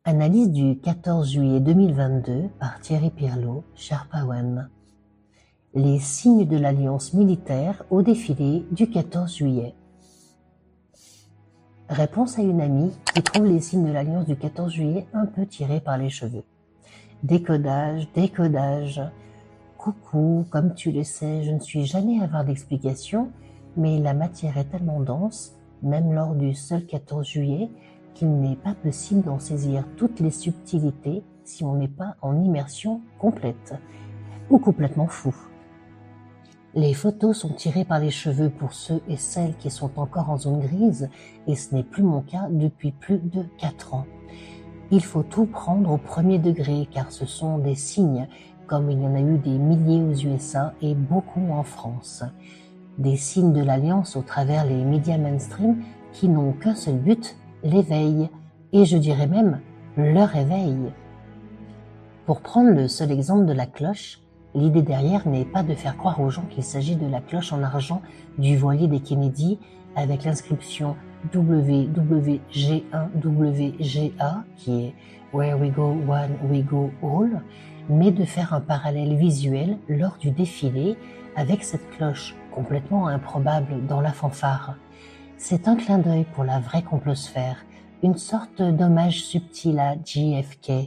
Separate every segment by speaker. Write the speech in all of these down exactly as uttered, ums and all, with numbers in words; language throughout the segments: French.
Speaker 1: Analyse du quatorze juillet deux mille vingt-deux par Thierry Pirlot, Sherpa-Wen. Les signes de l'alliance militaire au défilé du quatorze juillet. Réponse à une amie qui trouve les signes de l'alliance du quatorze juillet un peu tirés par les cheveux. Décodage, décodage. Coucou, comme tu le sais, je ne suis jamais avare d'explications, mais la matière est tellement dense, même lors du seul quatorze juillet, qu'il n'est pas possible d'en saisir toutes les subtilités si on n'est pas en immersion complète, ou complètement fou. Les photos sont tirées par les cheveux pour ceux et celles qui sont encore en zone grise, et ce n'est plus mon cas depuis plus de quatre ans. Il faut tout prendre au premier degré, car ce sont des signes, comme il y en a eu des milliers aux U S A et beaucoup en France. Des signes de l'alliance au travers les médias mainstream qui n'ont qu'un seul but, l'éveil, et je dirais même le réveil. Pour prendre le seul exemple de la cloche, l'idée derrière n'est pas de faire croire aux gens qu'il s'agit de la cloche en argent du voilier des Kennedy avec l'inscription W W G un W G A, qui est Where we go one, we go all, mais de faire un parallèle visuel lors du défilé avec cette cloche complètement improbable dans la fanfare. C'est un clin d'œil pour la vraie complosphère, une sorte d'hommage subtil à J F K.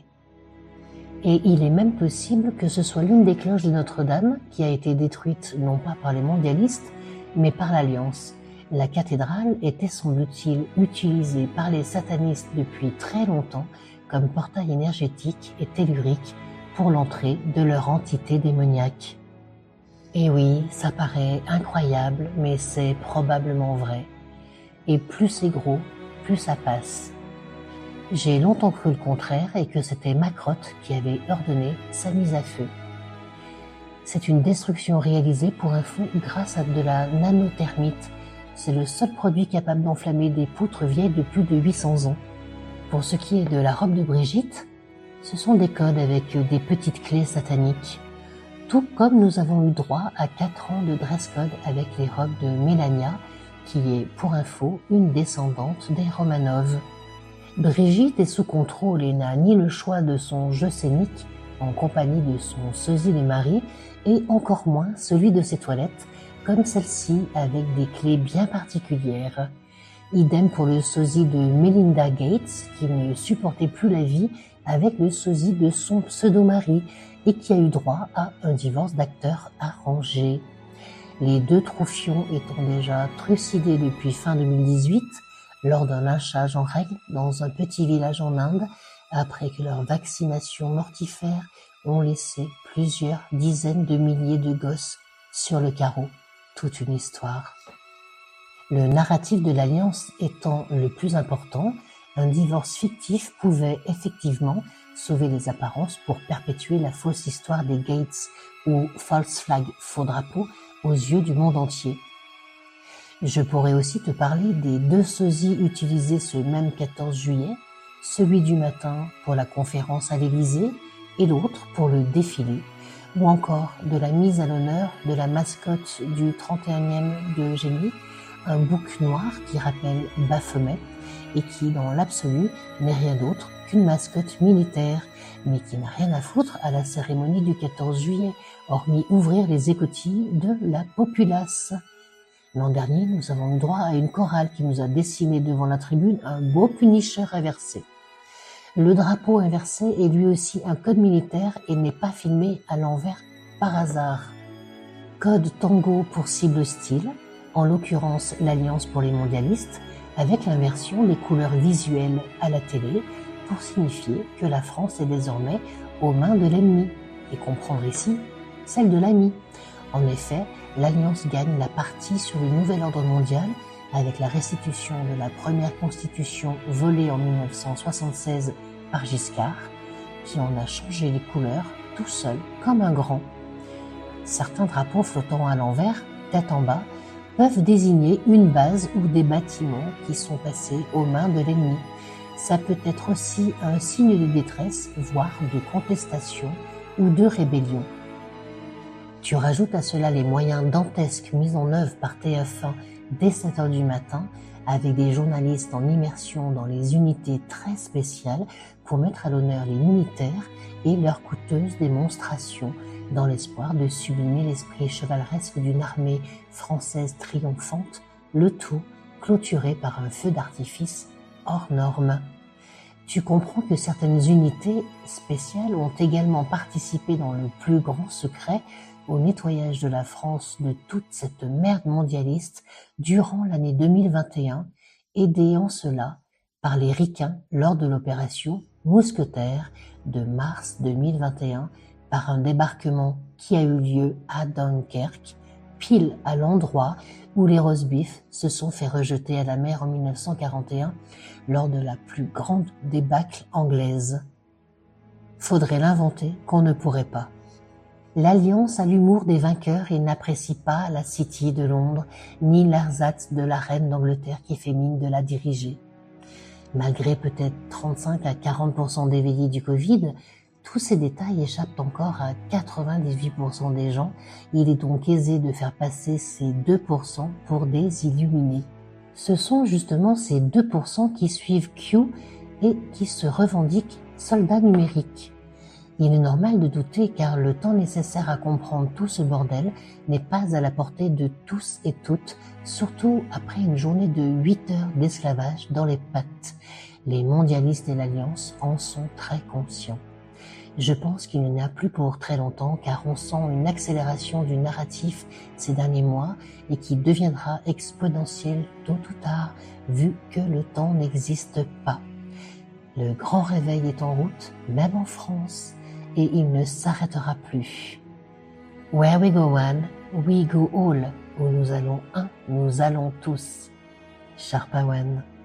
Speaker 1: Et il est même possible que ce soit l'une des cloches de Notre-Dame qui a été détruite non pas par les mondialistes, mais par l'Alliance. La cathédrale était semble-t-il utilisée par les satanistes depuis très longtemps comme portail énergétique et tellurique pour l'entrée de leur entité démoniaque. Et oui, ça paraît incroyable, mais c'est probablement vrai. Et plus c'est gros, plus ça passe. J'ai longtemps cru le contraire et que c'était Macrotte qui avait ordonné sa mise à feu. C'est une destruction réalisée pour info grâce à de la nanothermite. C'est le seul produit capable d'enflammer des poutres vieilles de plus de huit cents ans. Pour ce qui est de la robe de Brigitte, ce sont des codes avec des petites clés sataniques. Tout comme nous avons eu droit à quatre ans de dress code avec les robes de Mélania, qui est, pour info, une descendante des Romanov. Brigitte est sous contrôle et n'a ni le choix de son jeu scénique, en compagnie de son sosie de mari, et encore moins celui de ses toilettes, comme celle-ci avec des clés bien particulières. Idem pour le sosie de Melinda Gates, qui ne supportait plus la vie avec le sosie de son pseudo-mari, et qui a eu droit à un divorce d'acteur arrangé. Les deux troufions étant déjà trucidés depuis fin deux mille dix-huit, lors d'un lynchage en règle dans un petit village en Inde, après que leurs vaccinations mortifères ont laissé plusieurs dizaines de milliers de gosses sur le carreau. Toute une histoire. Le narratif de l'Alliance étant le plus important, un divorce fictif pouvait effectivement sauver les apparences pour perpétuer la fausse histoire des Gates ou false flag, faux drapeau, aux yeux du monde entier. Je pourrais aussi te parler des deux sosies utilisés ce même quatorze juillet, celui du matin pour la conférence à l'Élysée et l'autre pour le défilé, ou encore de la mise à l'honneur de la mascotte du trente et unième de Eugénie, un bouc noir qui rappelle Baphomet et qui, dans l'absolu, n'est rien d'autre qu'une mascotte militaire, mais qui n'a rien à foutre à la cérémonie du quatorze juillet, hormis ouvrir les écoutilles de la populace. L'an dernier, nous avons eu droit à une chorale qui nous a dessiné devant la tribune un beau Punisher inversé. Le drapeau inversé est lui aussi un code militaire et n'est pas filmé à l'envers par hasard. Code Tango pour cible hostile, en l'occurrence l'Alliance pour les mondialistes, avec l'inversion des couleurs visuelles à la télé pour signifier que la France est désormais aux mains de l'ennemi, et comprendre ici celle de l'ami. En effet, l'Alliance gagne la partie sur le nouvel ordre mondial avec la restitution de la première constitution volée en mille neuf cent soixante-seize par Giscard, qui en a changé les couleurs tout seul comme un grand. Certains drapeaux flottant à l'envers, tête en bas, peuvent désigner une base ou des bâtiments qui sont passés aux mains de l'ennemi. Ça peut être aussi un signe de détresse, voire de contestation ou de rébellion. Tu rajoutes à cela les moyens dantesques mis en œuvre par T F un dès sept heures du matin avec des journalistes en immersion dans les unités très spéciales pour mettre à l'honneur les militaires et leurs coûteuses démonstrations dans l'espoir de sublimer l'esprit chevaleresque d'une armée française triomphante, le tout clôturé par un feu d'artifice hors norme. Tu comprends que certaines unités spéciales ont également participé dans le plus grand secret au nettoyage de la France de toute cette merde mondialiste durant l'année deux mille vingt et un, aidés en cela par les ricains lors de l'opération Mousquetaire de mars deux mille vingt et un, par un débarquement qui a eu lieu à Dunkerque, pile à l'endroit où les roast-beef se sont fait rejeter à la mer en mille neuf cent quarante et un lors de la plus grande débâcle anglaise. Faudrait l'inventer qu'on ne pourrait pas. L'Alliance a l'humour des vainqueurs et n'apprécie pas la City de Londres, ni l'ersatz de la reine d'Angleterre qui fait mine de la diriger. Malgré peut-être trente-cinq à quarante pour cent d'éveillés du Covid, tous ces détails échappent encore à quatre-vingt-dix-huit pour cent des gens. Il est donc aisé de faire passer ces deux pour cent pour des illuminés. Ce sont justement ces deux pour cent qui suivent Q et qui se revendiquent soldats numériques. Il est normal de douter car le temps nécessaire à comprendre tout ce bordel n'est pas à la portée de tous et toutes, surtout après une journée de huit heures d'esclavage dans les pattes. Les mondialistes et l'Alliance en sont très conscients. Je pense qu'il n'y en a plus pour très longtemps car on sent une accélération du narratif ces derniers mois et qui deviendra exponentielle tôt ou tard vu que le temps n'existe pas. Le grand réveil est en route, même en France, et il ne s'arrêtera plus. Where we go one, we go all. Où nous allons un, nous allons tous. Sharpa One.